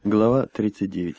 Глава 39.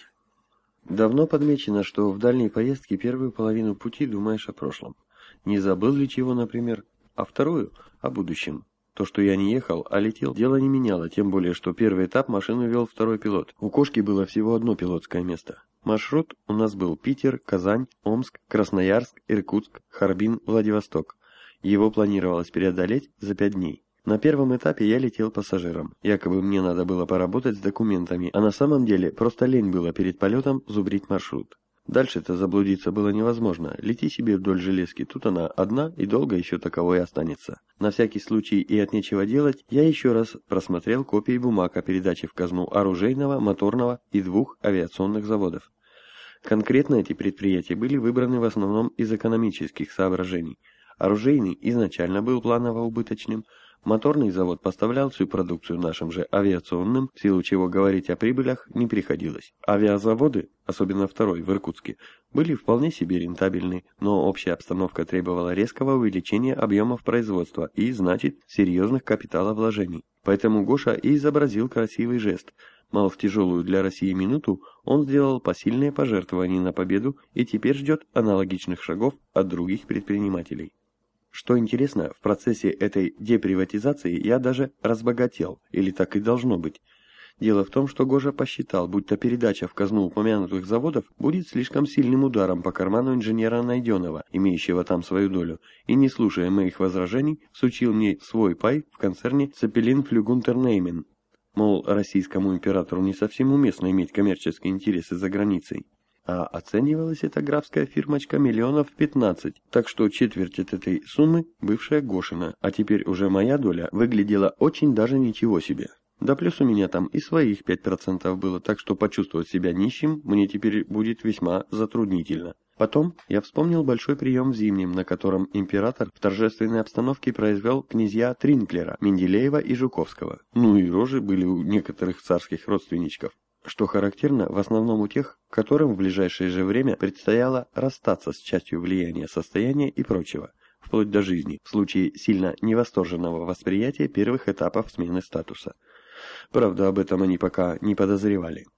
Давно подмечено, что в дальней поездке первую половину пути думаешь о прошлом. Не забыл ли чего, например, а вторую – о будущем. То, что я не ехал, а летел, дело не меняло, тем более, что первый этап машину вел второй пилот. У Кошки было всего одно пилотское место. Маршрут у нас был Питер, Казань, Омск, Красноярск, Иркутск, Харбин, Владивосток. Его планировалось преодолеть за 5 дней. На первом этапе я летел пассажиром. Якобы мне надо было поработать с документами, а на самом деле просто лень было перед полетом зубрить маршрут. Дальше-то заблудиться было невозможно. Лети себе вдоль железки, тут она одна и долго еще таковой останется. На всякий случай и от нечего делать, я еще раз просмотрел копии бумаг о передаче в казну оружейного, моторного и 2 авиационных заводов. Конкретно эти предприятия были выбраны в основном из экономических соображений. Оружейный изначально был планово убыточным, моторный завод поставлял всю продукцию нашим же авиационным, в силу чего говорить о прибылях не приходилось. Авиазаводы, особенно второй в Иркутске, были вполне себе рентабельны, но общая обстановка требовала резкого увеличения объемов производства и, значит, серьезных капиталовложений. Поэтому Гоша и изобразил красивый жест. Мол, в тяжелую для России минуту он сделал посильные пожертвования на победу и теперь ждет аналогичных шагов от других предпринимателей. Что интересно, в процессе этой деприватизации я даже разбогател, или так и должно быть. Дело в том, что Гоша посчитал, будто передача в казну упомянутых заводов будет слишком сильным ударом по карману инженера Найденова, имеющего там свою долю, и, не слушая моих возражений, всучил мне свой пай в концерне Zeppelin Flügunternehmen. Мол, российскому императору не совсем уместно иметь коммерческие интересы за границей. А оценивалась эта графская фирмочка 15 миллионов, так что четверть от этой суммы бывшая Гошина, а теперь уже моя доля, выглядела очень даже ничего себе. Да плюс у меня там и своих 5% было, так что почувствовать себя нищим мне теперь будет весьма затруднительно. Потом я вспомнил большой прием в Зимнем, на котором император в торжественной обстановке произвел князья Тринклера, Менделеева и Жуковского. Ну и рожи были у некоторых царских родственничков. Что характерно, в основном у тех, которым в ближайшее же время предстояло расстаться с частью влияния состояния и прочего, вплоть до жизни, в случае сильно невосторженного восприятия первых этапов смены статуса. Правда, об этом они пока не подозревали.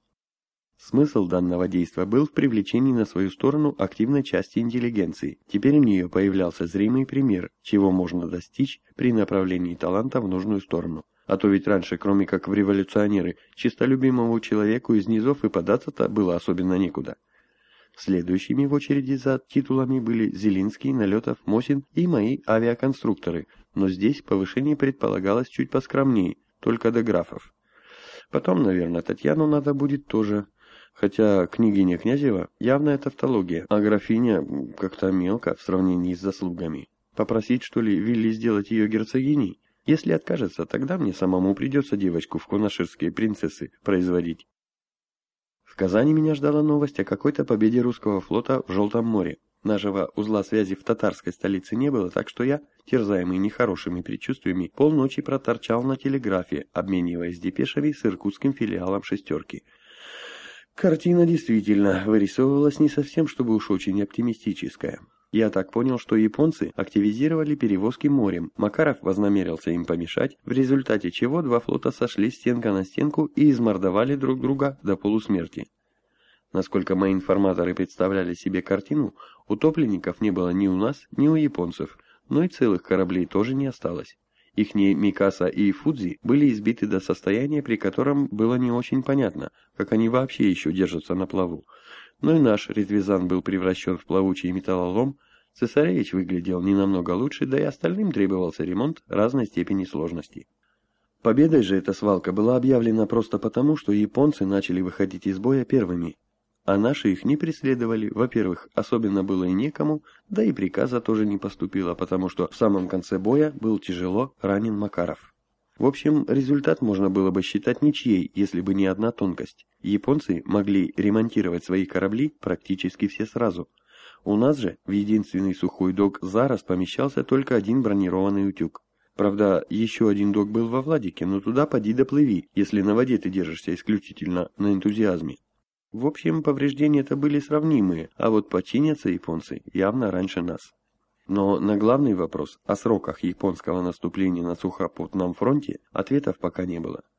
Смысл данного действия был в привлечении на свою сторону активной части интеллигенции. Теперь у нее появлялся зримый пример, чего можно достичь при направлении таланта в нужную сторону. А то ведь раньше, кроме как в революционеры, чистолюбимому человеку из низов и податься-то было особенно некуда. Следующими в очереди за титулами были Зелинский, Налетов, Мосин и мои авиаконструкторы, но здесь повышение предполагалось чуть поскромнее, только до графов. Потом, наверное, Татьяну надо будет тоже, хотя княгиня Князева явная тавтология, а графиня как-то мелко в сравнении с заслугами. Попросить, что ли, Вилли сделать ее герцогиней? Если откажется, тогда мне самому придется девочку в конаширские принцессы производить. В Казани меня ждала новость о какой-то победе русского флота в Желтом море. Нашего узла связи в татарской столице не было, так что я, терзаемый нехорошими предчувствиями, полночи проторчал на телеграфе, обмениваясь депешами с иркутским филиалом «Шестерки». Картина действительно вырисовывалась не совсем, чтобы уж очень оптимистическая. Я так понял, что японцы активизировали перевозки морем. Макаров вознамерился им помешать, в результате чего 2 флота сошли стенка на стенку и измордовали друг друга до полусмерти. Насколько мои информаторы представляли себе картину, утопленников не было ни у нас, ни у японцев, но и целых кораблей тоже не осталось. Ихние Микаса и Фудзи были избиты до состояния, при котором было не очень понятно, как они вообще еще держатся на плаву. Но и наш Ретвизан был превращен в плавучий металлолом, Цесаревич выглядел не намного лучше, да и остальным требовался ремонт разной степени сложности. Победой же эта свалка была объявлена просто потому, что японцы начали выходить из боя первыми, а наши их не преследовали. Во-первых, особенно было и некому, да и приказа тоже не поступило, потому что в самом конце боя был тяжело ранен Макаров. В общем, результат можно было бы считать ничьей, если бы не одна тонкость. Японцы могли ремонтировать свои корабли практически все сразу. У нас же в единственный сухой док «Зарос» помещался только один бронированный утюг. Правда, еще один док был во Владике, но туда поди доплыви, если на воде ты держишься исключительно на энтузиазме. В общем, повреждения-то были сравнимые, а вот починятся японцы явно раньше нас. Но на главный вопрос о сроках японского наступления на сухопутном фронте ответов пока не было.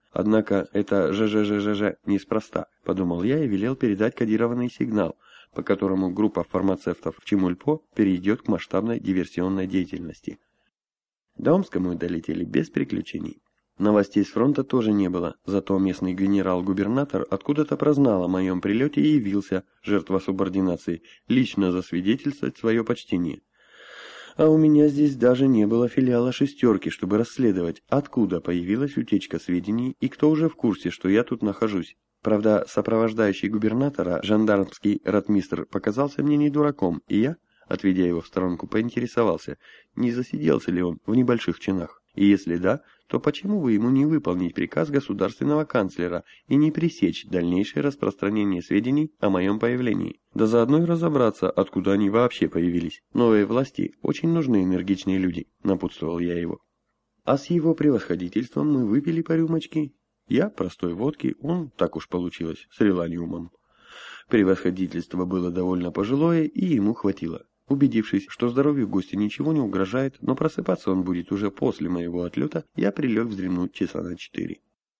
Однако это ЖЖЖЖЖ неспроста, подумал я и велел передать кодированный сигнал, по которому группа фармацевтов в Чемульпо перейдет к масштабной диверсионной деятельности. До Омска мы долетели без приключений. Новостей с фронта тоже не было, зато местный генерал-губернатор откуда-то прознал о моем прилете и явился, жертва субординации, лично засвидетельствовать свое почтение. А у меня здесь даже не было филиала «шестерки», чтобы расследовать, откуда появилась утечка сведений и кто уже в курсе, что я тут нахожусь. Правда, сопровождающий губернатора, жандармский ротмистр, показался мне не дураком, и я, отведя его в сторонку, поинтересовался, не засиделся ли он в небольших чинах. И если да, то почему бы ему не выполнить приказ государственного канцлера и не пресечь дальнейшее распространение сведений о моем появлении? Да заодно и разобраться, откуда они вообще появились. Новые власти очень нужны энергичные люди, напутствовал я его. А с его превосходительством мы выпили по рюмочке. Я простой водки, он, так уж получилось, с реланиумом. Превосходительство было довольно пожилое, и ему хватило. Убедившись, что здоровью гостя ничего не угрожает, но просыпаться он будет уже после моего отлета, я прилег вздремнуть часа на 4.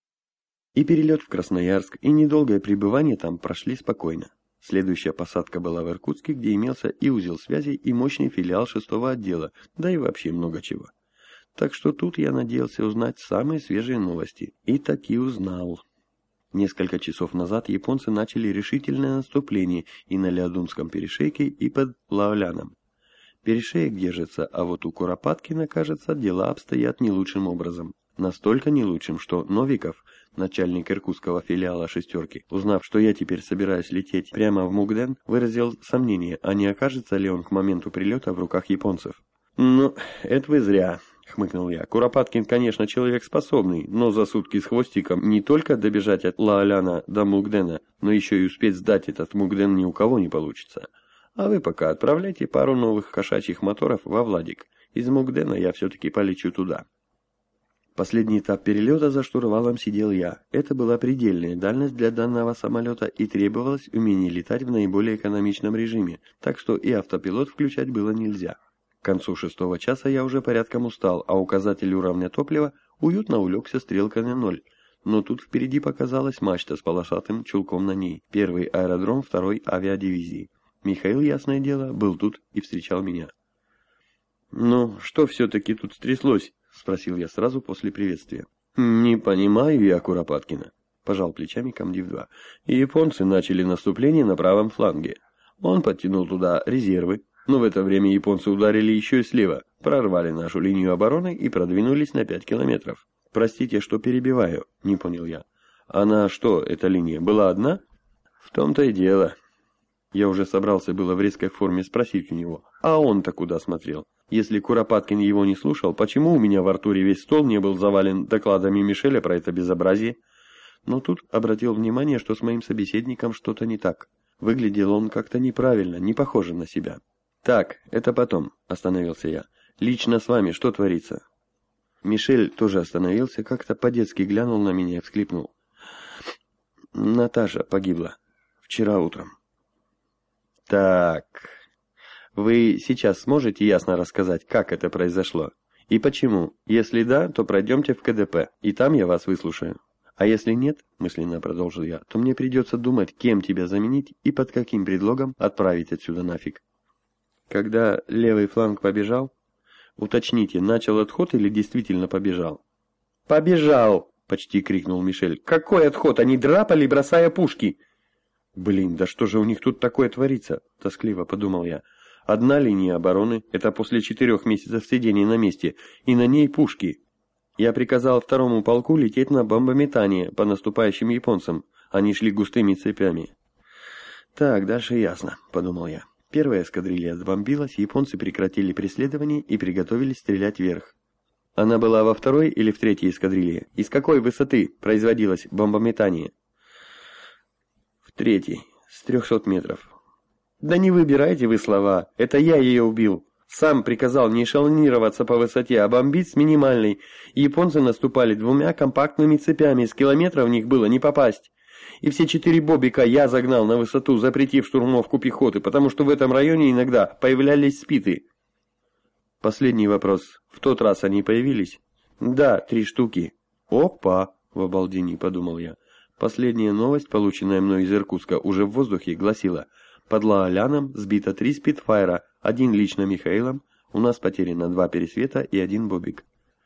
И перелет в Красноярск, и недолгое пребывание там прошли спокойно. Следующая посадка была в Иркутске, где имелся и узел связей, и мощный филиал 6-го отдела, да и вообще много чего. Так что тут я надеялся узнать самые свежие новости. И таки узнал. Несколько часов назад японцы начали решительное наступление и на Леодунском перешейке, и под Лаоляном. Перешеек держится, а вот у Куропаткина, кажется, дела обстоят не лучшим образом. Настолько не лучшим, что Новиков, начальник иркутского филиала «шестерки», узнав, что я теперь собираюсь лететь прямо в Мукден, выразил сомнение, а не окажется ли он к моменту прилета в руках японцев. «Ну, это вы зря», — хмыкнул я. «Куропаткин, конечно, человек способный, но за сутки с хвостиком не только добежать от Лаоляна до Мукдена, но еще и успеть сдать этот Мукден ни у кого не получится. А вы пока отправляйте пару новых кошачьих моторов во Владик. Из Мукдена я все-таки полечу туда». Последний этап перелета за штурвалом сидел я. Это была предельная дальность для данного самолета и требовалось умение летать в наиболее экономичном режиме, так что и автопилот включать было нельзя. К концу 6-го часа я уже порядком устал, а указатель уровня топлива уютно улегся стрелкой на 0. Но тут впереди показалась мачта с полосатым чулком на ней. Первый аэродром 2-й авиадивизии. Михаил, ясное дело, был тут и встречал меня. «Ну, что все-таки тут стряслось?» — спросил я сразу после приветствия. «Не понимаю я Куропаткина», — пожал плечами комдив-2. «Японцы начали наступление на правом фланге. Он подтянул туда резервы. Но в это время японцы ударили еще и слева, прорвали нашу линию обороны и продвинулись на 5 километров. Простите, что перебиваю, не понял я. Она что, эта линия, была одна? В том-то и дело. Я уже собрался было в резкой форме спросить у него, а он-то куда смотрел? Если Куропаткин его не слушал, почему у меня в Артуре весь стол не был завален докладами Мишеля про это безобразие? Но тут обратил внимание, что с моим собеседником что-то не так. Выглядел он как-то неправильно, не похоже на себя. «Так, это потом», — остановился я. «Лично с вами что творится?» Мишель тоже остановился, как-то по-детски глянул на меня и всхлипнул. «Наташа погибла. Вчера утром». «Так, вы сейчас сможете ясно рассказать, как это произошло? И почему? Если да, то пройдемте в КДП, и там я вас выслушаю. А если нет, — мысленно продолжил я, — то мне придется думать, кем тебя заменить и под каким предлогом отправить отсюда нафиг». Когда левый фланг побежал, уточните, начал отход или действительно побежал? «Побежал!» — почти крикнул Мишель. «Какой отход? Они драпали, бросая пушки!» «Блин, да что же у них тут такое творится?» — тоскливо подумал я. «Одна линия обороны, это после 4 месяцев сидения на месте, и на ней пушки. Я приказал 2-му полку лететь на бомбометание по наступающим японцам. Они шли густыми цепями». «Так, дальше ясно», — подумал я. Первая эскадрилья сбомбилась, японцы прекратили преследование и приготовились стрелять вверх. Она была во 2-й или в 3-й эскадрилье? И с какой высоты производилось бомбометание? В 3-й, с 300 метров. Да не выбирайте вы слова, это я ее убил. Сам приказал не эшелонироваться по высоте, а бомбить с минимальной. Японцы наступали 2 компактными цепями, с километра в них было не попасть. И все 4 бобика я загнал на высоту, запретив штурмовку пехоты, потому что в этом районе иногда появлялись спиты. Последний вопрос. В тот раз они появились? Да, 3 штуки. Опа! в обалдении подумал я. Последняя новость, полученная мной из Иркутска уже в воздухе, гласила: под Лааляном сбито 3 спитфайра, 1 лично Михаилом, у нас потеряно 2 пересвета и 1 бобик.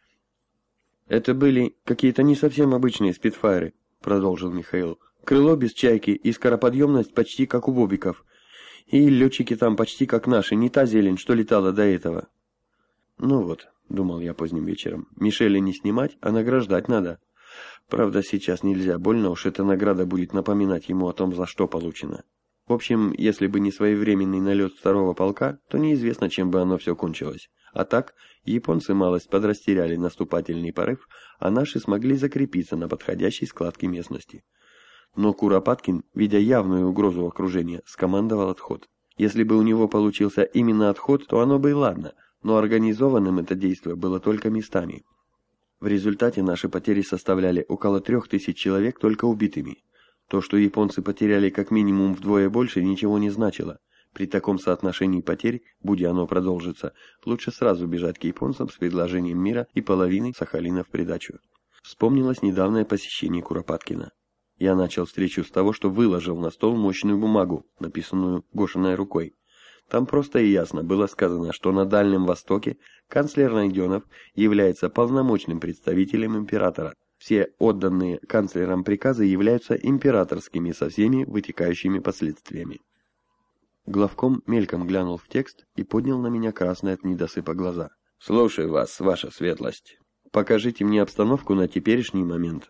Это были какие-то не совсем обычные спитфайры, продолжил Михаил. Крыло без чайки и скороподъемность почти как у бобиков. И летчики там почти как наши, не та зелень, что летала до этого. Ну вот, думал я поздним вечером, Мишеля не снимать, а награждать надо. Правда, сейчас нельзя, больно уж эта награда будет напоминать ему о том, за что получено. В общем, если бы не своевременный налет 2-го полка, то неизвестно, чем бы оно все кончилось. А так, японцы малость подрастеряли наступательный порыв, а наши смогли закрепиться на подходящей складке местности. Но Куропаткин, видя явную угрозу окружения, скомандовал отход. Если бы у него получился именно отход, то оно бы и ладно, но организованным это действие было только местами. В результате наши потери составляли около 3000 человек только убитыми. То, что японцы потеряли как минимум вдвое больше, ничего не значило. При таком соотношении потерь, будь оно продолжится, лучше сразу бежать к японцам с предложением мира и половины Сахалина в придачу. Вспомнилось недавнее посещение Куропаткина. Я начал встречу с того, что выложил на стол мощную бумагу, написанную Гошиной рукой. Там просто и ясно было сказано, что на Дальнем Востоке канцлер Найденов является полномочным представителем императора. Все отданные канцлером приказы являются императорскими со всеми вытекающими последствиями. Главком мельком глянул в текст и поднял на меня красные от недосыпа глаза. «Слушаю вас, ваша светлость. Покажите мне обстановку на теперешний момент».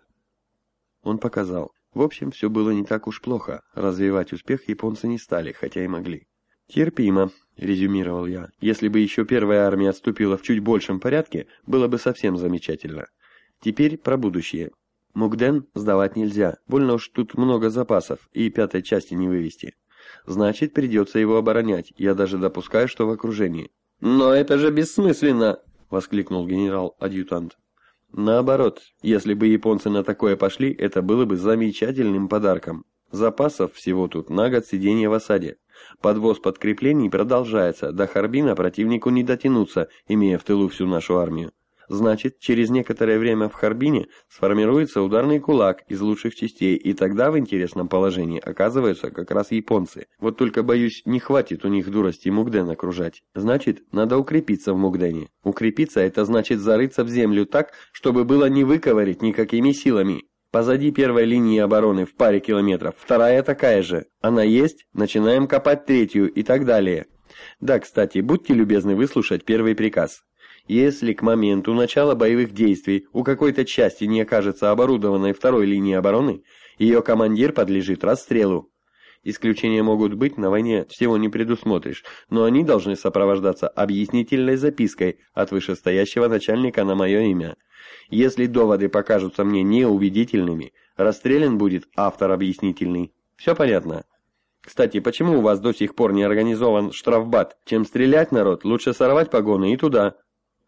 Он показал. В общем, все было не так уж плохо. Развивать успех японцы не стали, хотя и могли. «Терпимо», — резюмировал я. «Если бы еще первая армия отступила в чуть большем порядке, было бы совсем замечательно. Теперь про будущее. Мукден сдавать нельзя, больно уж тут много запасов, и 5-й части не вывести. Значит, придется его оборонять, я даже допускаю, что в окружении». «Но это же бессмысленно!» — воскликнул генерал-адъютант. «Наоборот, если бы японцы на такое пошли, это было бы замечательным подарком. Запасов всего тут на год сидения в осаде. Подвоз подкреплений продолжается, до Харбина противнику не дотянуться, имея в тылу всю нашу армию. Значит, через некоторое время в Харбине сформируется ударный кулак из лучших частей, и тогда в интересном положении оказываются как раз японцы. Вот только, боюсь, не хватит у них дурости Мукден окружать. Значит, надо укрепиться в Мукдене. Укрепиться — это значит зарыться в землю так, чтобы было не выковырять никакими силами. Позади первой линии обороны в паре километров, вторая такая же. Она есть, начинаем копать 3-ю и так далее. Да, кстати, будьте любезны выслушать первый приказ. Если к моменту начала боевых действий у какой-то части не окажется оборудованной второй линии обороны, ее командир подлежит расстрелу. Исключения могут быть, на войне всего не предусмотришь, но они должны сопровождаться объяснительной запиской от вышестоящего начальника на мое имя. Если доводы покажутся мне неубедительными, расстрелян будет автор объяснительный. Все понятно? Кстати, почему у вас до сих пор не организован штрафбат? Чем стрелять народ, лучше сорвать погоны и туда».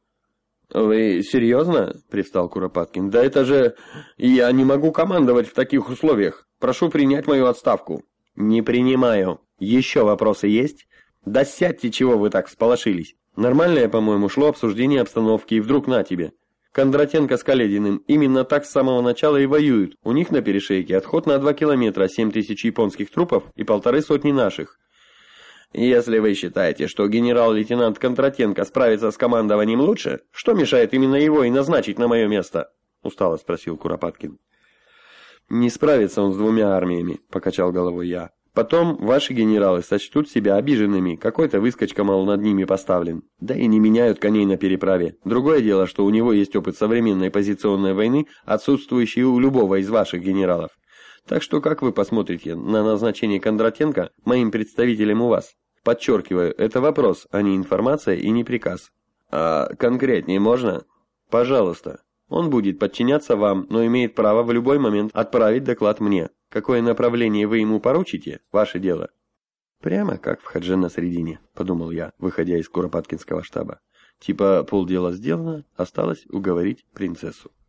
«Вы серьезно?» — привстал Куропаткин. «Да это же... Я не могу командовать в таких условиях. Прошу принять мою отставку». «Не принимаю. Еще вопросы есть?» «Да сядьте, чего вы так всполошились. Нормальное, по-моему, шло обсуждение обстановки, и вдруг на тебе. Кондратенко с Калединым именно так с самого начала и воюют. У них на перешейке отход на 2 километра, 7000 японских трупов и 150 наших. Если вы считаете, что генерал-лейтенант Кондратенко справится с командованием лучше, что мешает именно его и назначить на мое место?» — устало спросил Куропаткин. «Не справится он с 2 армиями», — покачал головой я. «Потом ваши генералы сочтут себя обиженными, какой-то выскочка, мол, над ними поставлен. Да и не меняют коней на переправе. Другое дело, что у него есть опыт современной позиционной войны, отсутствующий у любого из ваших генералов. Так что как вы посмотрите на назначение Кондратенко моим представителем у вас? Подчеркиваю, это вопрос, а не информация и не приказ». «А конкретнее можно?» «Пожалуйста. Он будет подчиняться вам, но имеет право в любой момент отправить доклад мне. Какое направление вы ему поручите – ваше дело». «Прямо как в Хадже на Средине», – подумал я, выходя из Куропаткинского штаба. Типа полдела сделано, осталось уговорить принцессу.